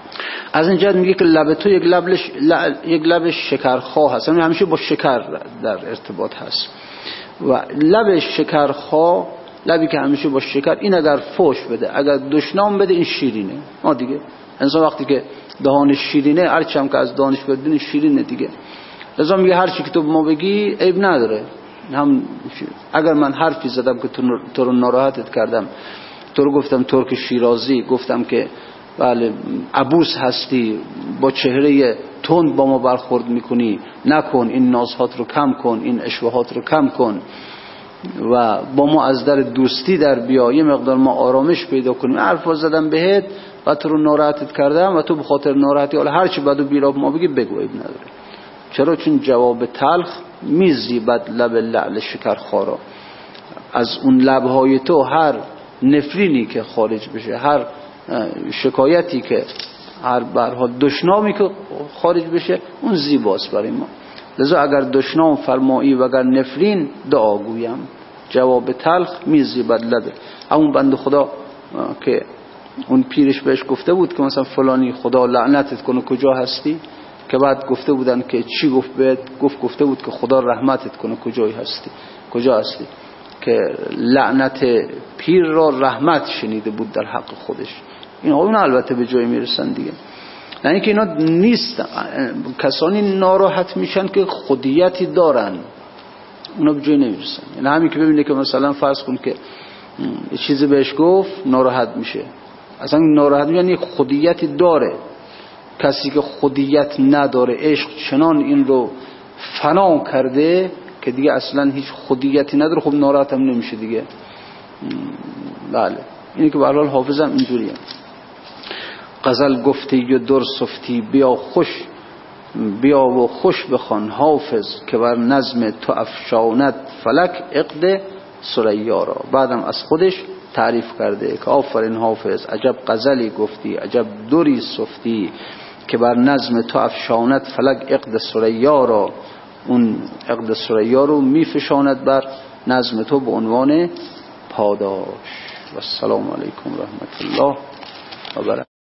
S1: از این جهت میگه که لب تو یک لب شکرخواه هست، یعنی همیشه با شکر در ارتباط هست. و لب شکرخواه، لبی که همیشه با شکر، این اگر فوش بده، اگر دشنام بده، این شیرینه. ما دیگه انسان وقتی که دهانش شیرینه، هرچی هم که از دهانش بدون شیرینه دیگه. لذا میگه هر چی که تو ما بگی عیب نداره. هم اگر من حرفی زدم که تو رو ناراحتت کردم، تو رو گفتم ترک شیرازی، گفتم که بله عبوس هستی، با چهره تند با ما برخورد میکنی، نکن، این نازهات رو کم کن، این اشوهات رو کم کن و با ما از در دوستی در بیا، یه مقدار ما آرامش پیدا کنیم. حرفا زدم بهت و تو رو ناراحتت کردم و تو به خاطر ناراحتی حالا هر چی بدو بیرا ما بگی بگو، عیب نداره. چرا؟ چون جواب تلخ میزیبد لب لعل شکرخوارا. از اون لبهای تو هر نفرینی که خارج بشه، هر شکایتی که، هر برحال دشنامی که خارج بشه، اون زیباست برای ما. لذا اگر دشنام فرمایی و اگر نفرین، دعا گویم. جواب تلخ میزیبد لبه. همون بنده خدا که اون پیرش بهش گفته بود که مثلا فلانی خدا لعنتت کنه کجا هستی، که بعد گفته بودن که چی گفت بهت؟ گفته بود که خدا رحمتت کنه کجای هستی، کجا هستی، که لعنت پیر را رحمت شنیده بود در حق خودش. این البته به جای میرسن دیگه. یعنی که اینا نیست، کسانی ناراحت میشن که خودیتی دارن، اونا به جای نمیرسن. یعنی همین که ببینه که مثلا فرض کن که یه چیزی بهش گفت ناراحت میشه، اصلا ناراحت میشن، یک خودیتی داره. کسی که خودیت نداره، عشق چنان این رو فنا کرده که دیگه اصلا هیچ خودیتی نداره، خب ناراحت هم نمیشه دیگه. بله اینی که به هر حال حافظم اینجوریه. غزل گفتی و در سفتی، بیا و خوش بخوان حافظ، که بر نظم تو افشاند فلک عقد ثریا را. بعدم از خودش تعریف کرده که آفرین حافظ، عجب غزلی گفتی، عجب دری سفتی، که بر نظم تو افشاند فلک عقد ثریا را. اون عقد ثریا رو میفشاند بر نظم تو به عنوان پاداش. و السلام علیکم رحمت الله و برکاته.